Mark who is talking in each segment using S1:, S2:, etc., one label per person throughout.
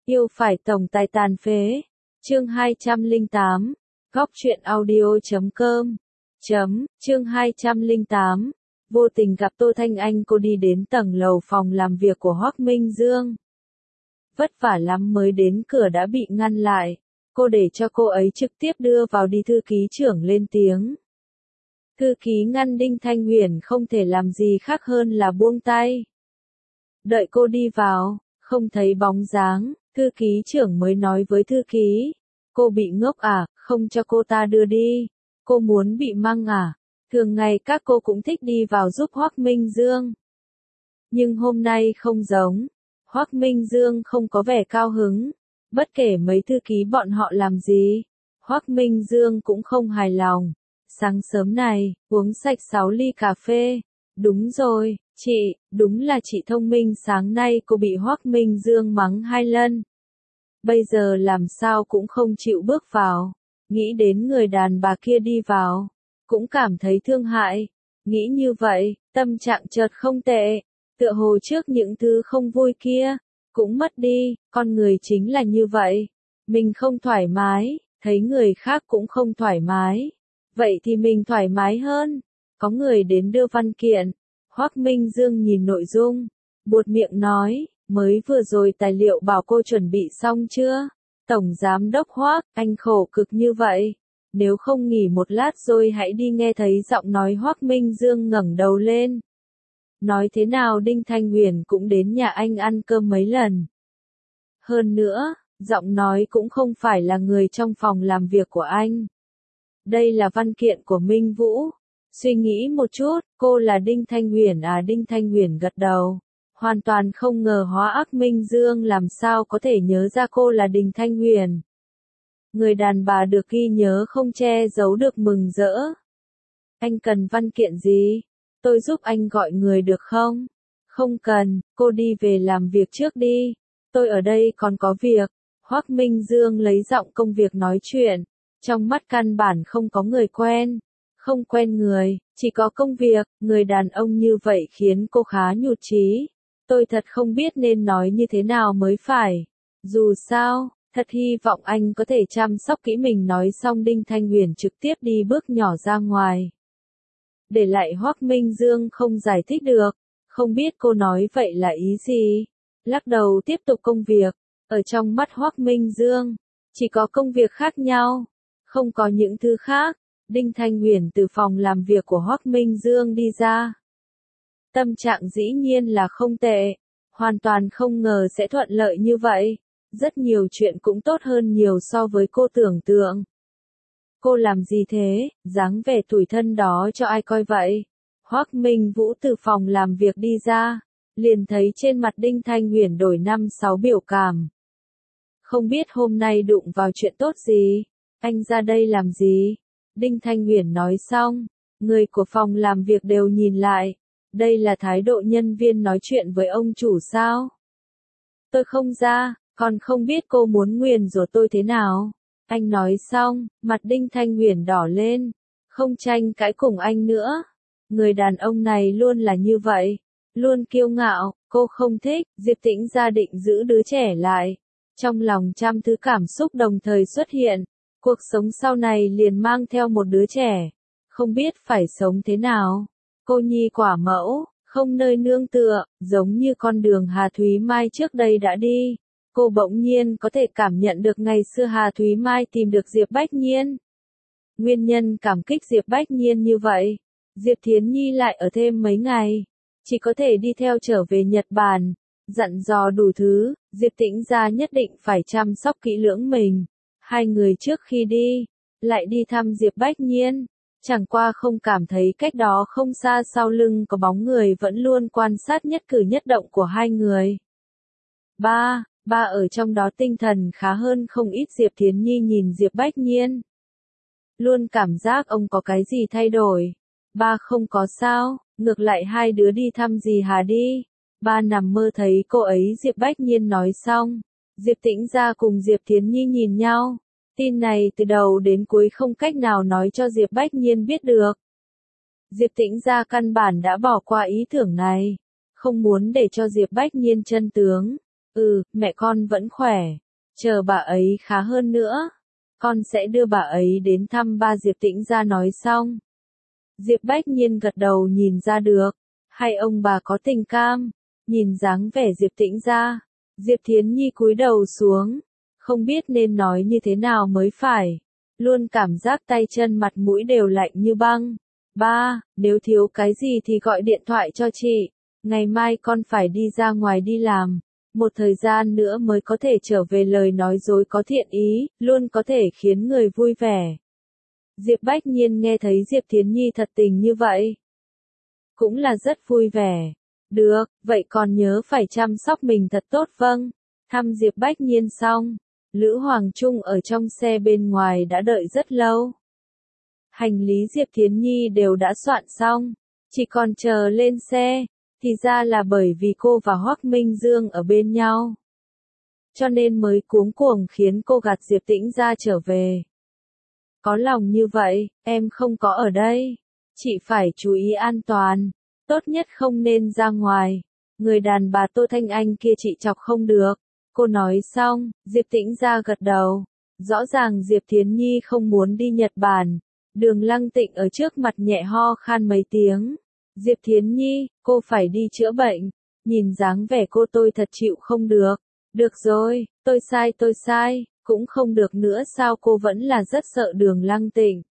S1: Yêu phải tổng tài tàn phế. Chương 208. Góc truyện audio.com. Chương 208. Vô tình gặp Tô Thanh Anh, cô đi đến tầng lầu phòng làm việc của Hoắc Minh Dương. Vất vả lắm mới đến cửa đã bị ngăn lại. Cô để cho cô ấy trực tiếp đưa vào đi, thư ký trưởng lên tiếng. Thư ký ngăn Đinh Thanh Huyền không thể làm gì khác hơn là buông tay. Đợi cô đi vào, không thấy bóng dáng, thư ký trưởng mới nói với thư ký. Cô bị ngốc à, không cho cô ta đưa đi. Cô muốn bị măng à? Thường ngày các cô cũng thích đi vào giúp Hoắc Minh Dương. Nhưng hôm nay không giống. Hoắc Minh Dương không có vẻ cao hứng. Bất kể mấy thư ký bọn họ làm gì, Hoắc Minh Dương cũng không hài lòng. Sáng sớm này, uống sạch 6 ly cà phê. Đúng rồi, chị, đúng là chị thông minh, sáng nay cô bị Hoắc Minh Dương mắng 2 lần. Bây giờ làm sao cũng không chịu bước vào. Nghĩ đến người đàn bà kia đi vào, cũng cảm thấy thương hại. Nghĩ như vậy, tâm trạng chợt không tệ. Tựa hồ trước những thứ không vui kia cũng mất đi, con người chính là như vậy. Mình không thoải mái, thấy người khác cũng không thoải mái. Vậy thì mình thoải mái hơn. Có người đến đưa văn kiện. Hoắc Minh Dương nhìn nội dung, buột miệng nói, mới vừa rồi tài liệu bảo cô chuẩn bị xong chưa? Tổng giám đốc Hoắc, anh khổ cực như vậy. Nếu không nghỉ một lát rồi hãy đi, nghe thấy giọng nói Hoắc Minh Dương ngẩng đầu lên. Nói thế nào Đinh Thanh Huyền cũng đến nhà anh ăn cơm mấy lần. Hơn nữa, giọng nói cũng không phải là người trong phòng làm việc của anh. Đây là văn kiện của Minh Vũ. Suy nghĩ một chút, cô là Đinh Thanh Huyền à? Đinh Thanh Huyền gật đầu. Hoàn toàn không ngờ Hoắc Minh Dương làm sao có thể nhớ ra cô là Đinh Thanh Huyền. Người đàn bà được ghi nhớ không che giấu được mừng rỡ. Anh cần văn kiện gì? Tôi giúp anh gọi người được không? Không cần, cô đi về làm việc trước đi. Tôi ở đây còn có việc. Hoắc Minh Dương lấy giọng công việc nói chuyện. Trong mắt căn bản không có người quen. Không quen người, chỉ có công việc. Người đàn ông như vậy khiến cô khá nhụt chí. Tôi thật không biết nên nói như thế nào mới phải. Dù sao, thật hy vọng anh có thể chăm sóc kỹ mình. Nói xong Đinh Thanh Huyền trực tiếp đi bước nhỏ ra ngoài. Để lại Hoắc Minh Dương không giải thích được, không biết cô nói vậy là ý gì. Lắc đầu tiếp tục công việc. Ở trong mắt Hoắc Minh Dương, chỉ có công việc khác nhau, không có những thứ khác. Đinh Thanh Huyền từ phòng làm việc của Hoắc Minh Dương đi ra. Tâm trạng dĩ nhiên là không tệ, hoàn toàn không ngờ sẽ thuận lợi như vậy. Rất nhiều chuyện cũng tốt hơn nhiều so với cô tưởng tượng. Cô làm gì thế, dáng vẻ tủi thân đó cho ai coi vậy? Hoắc Minh Vũ từ phòng làm việc đi ra, liền thấy trên mặt Đinh Thanh Huyền đổi 5-6 biểu cảm. Không biết hôm nay đụng vào chuyện tốt gì? Anh ra đây làm gì? Đinh Thanh Huyền nói xong, người của phòng làm việc đều nhìn lại. Đây là thái độ nhân viên nói chuyện với ông chủ sao? Tôi không ra, còn không biết cô muốn nguyền rủa tôi thế nào? Anh nói xong, mặt Đinh Thanh Huyền đỏ lên, không tranh cãi cùng anh nữa. Người đàn ông này luôn là như vậy, luôn kiêu ngạo, cô không thích. Diệp Tĩnh gia định giữ đứa trẻ lại. Trong lòng trăm thứ cảm xúc đồng thời xuất hiện, cuộc sống sau này liền mang theo một đứa trẻ, không biết phải sống thế nào. Cô nhi quả mẫu, không nơi nương tựa, giống như con đường Hà Thúy Mai trước đây đã đi. Cô bỗng nhiên có thể cảm nhận được ngày xưa Hà Thúy Mai tìm được Diệp Bách Nhiên. Nguyên nhân cảm kích Diệp Bách Nhiên như vậy, Diệp Thiến Nhi lại ở thêm mấy ngày, chỉ có thể đi theo trở về Nhật Bản, dặn dò đủ thứ. Diệp Tĩnh gia nhất định phải chăm sóc kỹ lưỡng mình. Hai người trước khi đi, lại đi thăm Diệp Bách Nhiên, chẳng qua không cảm thấy cách đó không xa sau lưng có bóng người vẫn luôn quan sát nhất cử nhất động của hai người. Ba ở trong đó tinh thần khá hơn không ít. Diệp Thiến Nhi nhìn Diệp Bách Nhiên, luôn cảm giác ông có cái gì thay đổi. Ba không có sao, ngược lại hai đứa đi thăm gì Hà đi. Ba nằm mơ thấy cô ấy. Diệp Bách Nhiên nói xong, Diệp Tĩnh gia cùng Diệp Thiến Nhi nhìn nhau. Tin này từ đầu đến cuối không cách nào nói cho Diệp Bách Nhiên biết được. Diệp Tĩnh gia căn bản đã bỏ qua ý tưởng này, không muốn để cho Diệp Bách Nhiên chân tướng. Mẹ con vẫn khỏe. Chờ bà ấy khá hơn nữa, con sẽ đưa bà ấy đến thăm ba. Diệp Tĩnh Gia nói xong. Diệp Bách Nhiên gật đầu, nhìn ra được. Hai ông bà có tình cảm. Nhìn dáng vẻ Diệp Tĩnh Gia, Diệp Thiến Nhi cúi đầu xuống. Không biết nên nói như thế nào mới phải. Luôn cảm giác tay chân mặt mũi đều lạnh như băng. Ba, nếu thiếu cái gì thì gọi điện thoại cho chị. Ngày mai con phải đi ra ngoài đi làm. Một thời gian nữa mới có thể trở về. Lời nói dối có thiện ý, luôn có thể khiến người vui vẻ. Diệp Bách Nhiên nghe thấy Diệp Thiến Nhi thật tình như vậy, cũng là rất vui vẻ. Được, vậy còn nhớ phải chăm sóc mình thật tốt. Vâng. Thăm Diệp Bách Nhiên xong, Lữ Hoàng Trung ở trong xe bên ngoài đã đợi rất lâu. Hành lý Diệp Thiến Nhi đều đã soạn xong, chỉ còn chờ lên xe. Thì ra là bởi vì cô và Hoắc Minh Dương ở bên nhau, cho nên mới cuống cuồng khiến cô gạt Diệp Tĩnh Gia trở về. Có lòng như vậy, em không có ở đây. Chị phải chú ý an toàn. Tốt nhất không nên ra ngoài. Người đàn bà Tô Thanh Anh kia chị chọc không được. Cô nói xong, Diệp Tĩnh Gia gật đầu. Rõ ràng Diệp Thiến Nhi không muốn đi Nhật Bản. Đường Lăng Tịnh ở trước mặt nhẹ ho khan mấy tiếng. Diệp Thiến Nhi, cô phải đi chữa bệnh. Nhìn dáng vẻ cô tôi thật chịu không được. Được rồi, tôi sai. Cũng không được nữa sao? Cô vẫn là rất sợ Đường Lăng Tịnh.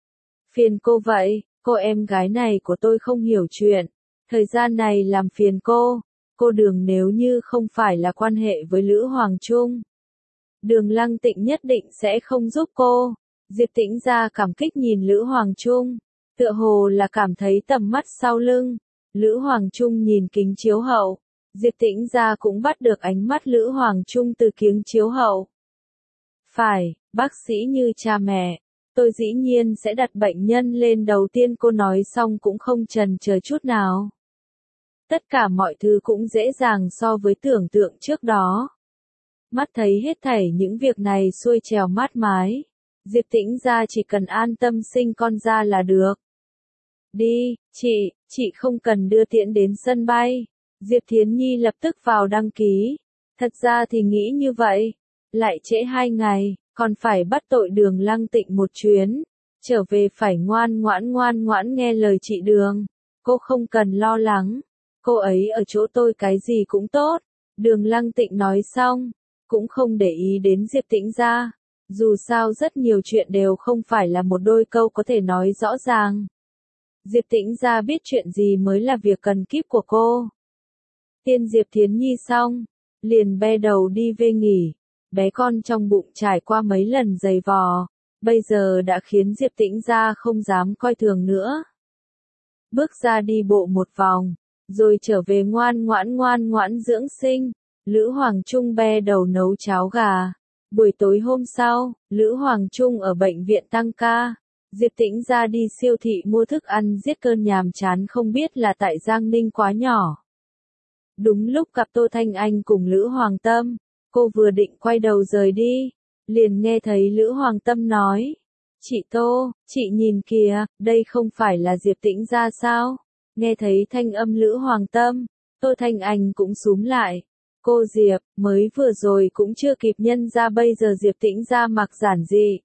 S1: Phiền cô vậy, cô em gái này của tôi không hiểu chuyện. Thời gian này làm phiền cô. Cô Đường nếu như không phải là quan hệ với Lữ Hoàng Trung, Đường Lăng Tịnh nhất định sẽ không giúp cô. Diệp Tĩnh Gia cảm kích nhìn Lữ Hoàng Trung, tựa hồ là cảm thấy tầm mắt sau lưng. Lữ Hoàng Trung nhìn kính chiếu hậu. Diệp Tĩnh Gia cũng bắt được ánh mắt Lữ Hoàng Trung từ kính chiếu hậu. Phải, bác sĩ như cha mẹ. Tôi dĩ nhiên sẽ đặt bệnh nhân lên đầu tiên. Cô nói xong cũng không chần chờ chút nào. Tất cả mọi thứ cũng dễ dàng so với tưởng tượng trước đó. Mắt thấy hết thảy những việc này xuôi trèo mát mái. Diệp Tĩnh Gia chỉ cần an tâm sinh con ra là được. Đi, chị không cần đưa tiễn đến sân bay. Diệp Thiến Nhi lập tức vào đăng ký. Thật ra thì nghĩ như vậy. Lại trễ 2 ngày, còn phải bắt tội Đường Lăng Tịnh một chuyến. Trở về phải ngoan ngoãn nghe lời chị Đường. Cô không cần lo lắng. Cô ấy ở chỗ tôi cái gì cũng tốt. Đường Lăng Tịnh nói xong, cũng không để ý đến Diệp Tĩnh Gia. Dù sao rất nhiều chuyện đều không phải là một đôi câu có thể nói rõ ràng. Diệp Tĩnh Gia biết chuyện gì mới là việc cần kíp của cô. Tiên Diệp Thiến Nhi xong, liền be đầu đi về nghỉ. Bé con trong bụng trải qua mấy lần giày vò, bây giờ đã khiến Diệp Tĩnh Gia không dám coi thường nữa. Bước ra đi bộ một vòng, rồi trở về ngoan ngoãn dưỡng sinh. Lữ Hoàng Trung be đầu nấu cháo gà. Buổi tối hôm sau, Lữ Hoàng Trung ở bệnh viện tăng ca. Diệp Tĩnh Gia đi siêu thị mua thức ăn giết cơn nhàm chán, không biết là tại Giang Ninh quá nhỏ. Đúng lúc gặp Tô Thanh Anh cùng Lữ Hoàng Tâm. Cô vừa định quay đầu rời đi, liền nghe thấy Lữ Hoàng Tâm nói. Chị Tô, chị nhìn kìa, đây không phải là Diệp Tĩnh Gia sao? Nghe thấy thanh âm Lữ Hoàng Tâm, Tô Thanh Anh cũng xúm lại. Cô Diệp, mới vừa rồi cũng chưa kịp nhân ra, bây giờ Diệp Tĩnh Gia mặc giản dị.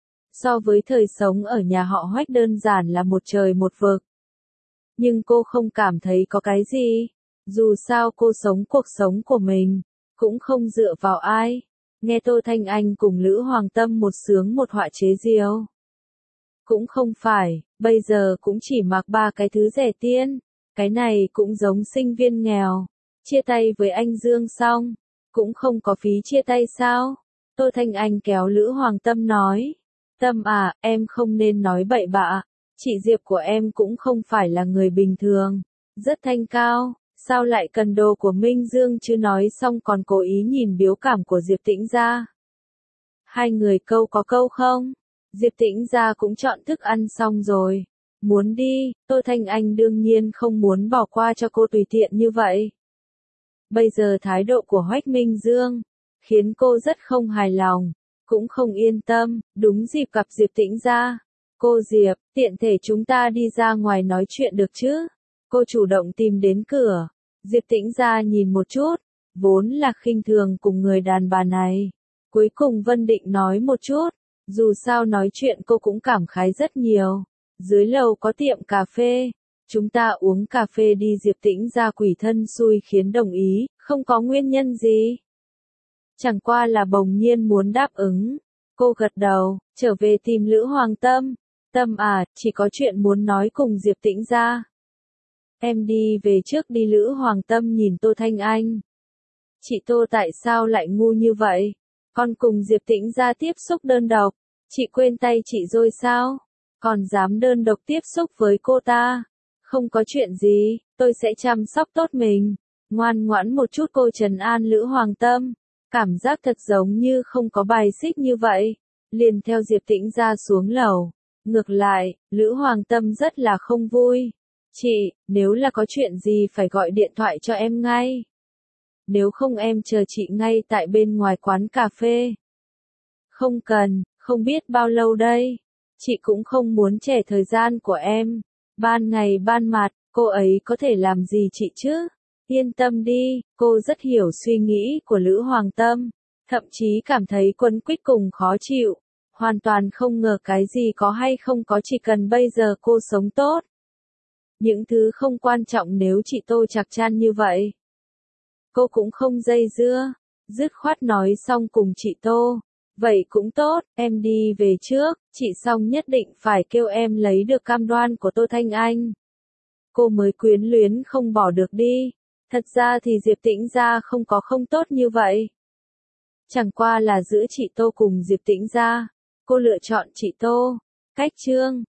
S1: So với thời sống ở nhà họ Hoách đơn giản là một trời một vực. Nhưng cô không cảm thấy có cái gì. Dù sao cô sống cuộc sống của mình, cũng không dựa vào ai. Nghe Tô Thanh Anh cùng Lữ Hoàng Tâm một sướng một họa chế diêu. Cũng không phải, bây giờ cũng chỉ mặc 3 cái thứ rẻ tiền. Cái này cũng giống sinh viên nghèo. Chia tay với anh Dương xong, cũng không có phí chia tay sao? Tô Thanh Anh kéo Lữ Hoàng Tâm nói. Tâm à, em không nên nói bậy bạ. Chị Diệp của em cũng không phải là người bình thường. Rất thanh cao. Sao lại cần đồ của Minh Dương chứ? Nói xong còn cố ý nhìn biểu cảm của Diệp Tĩnh Gia. Hai người câu có câu không? Diệp Tĩnh Gia cũng chọn thức ăn xong rồi. Muốn đi, Tô Thanh Anh đương nhiên không muốn bỏ qua cho cô tùy tiện như vậy. Bây giờ thái độ của Hoách Minh Dương khiến cô rất không hài lòng, cũng không yên tâm. Đúng dịp gặp Diệp Tĩnh Gia. Cô Diệp, tiện thể chúng ta đi ra ngoài nói chuyện được chứ? Cô chủ động tìm đến cửa. Diệp Tĩnh Gia nhìn một chút, vốn là khinh thường cùng người đàn bà này. Cuối cùng Vân định nói một chút, dù sao nói chuyện cô cũng cảm khái rất nhiều. Dưới lầu có tiệm cà phê, chúng ta uống cà phê đi. Diệp Tĩnh ra quỷ thân xui khiến đồng ý, không có nguyên nhân gì. Chẳng qua là bỗng nhiên muốn đáp ứng. Cô gật đầu, trở về tìm Lữ Hoàng Tâm. Tâm à, chỉ có chuyện muốn nói cùng Diệp Tĩnh ra. Em đi về trước đi. Lữ Hoàng Tâm nhìn Tô Thanh Anh. Chị Tô tại sao lại ngu như vậy? Con cùng Diệp Tĩnh ra tiếp xúc đơn độc. Chị quên tay chị rồi sao? Còn dám đơn độc tiếp xúc với cô ta? Không có chuyện gì, tôi sẽ chăm sóc tốt mình. Ngoan ngoãn một chút. Cô trấn an Lữ Hoàng Tâm. Cảm giác thật giống như không có bài xích như vậy. Liền theo Diệp Tĩnh ra xuống lầu. Ngược lại, Lữ Hoàng Tâm rất là không vui. Chị, nếu là có chuyện gì phải gọi điện thoại cho em ngay. Nếu không em chờ chị ngay tại bên ngoài quán cà phê. Không cần, không biết bao lâu đây. Chị cũng không muốn trẻ thời gian của em. Ban ngày ban mặt, cô ấy có thể làm gì chị chứ? Yên tâm đi, cô rất hiểu suy nghĩ của Lữ Hoàng Tâm. Thậm chí cảm thấy quấn quýt cùng khó chịu. Hoàn toàn không ngờ cái gì có hay không có, chỉ cần bây giờ cô sống tốt. Những thứ không quan trọng nếu chị Tô chạc chan như vậy. Cô cũng không dây dưa, dứt khoát nói xong cùng chị Tô. Vậy cũng tốt, em đi về trước, chị xong nhất định phải kêu em lấy được cam đoan của Tô Thanh Anh. Cô mới quyến luyến không bỏ được đi. Thật ra thì Diệp Tĩnh ra không có không tốt như vậy. Chẳng qua là giữa chị Tô cùng Diệp Tĩnh ra. Cô lựa chọn chị Tô. Cách chương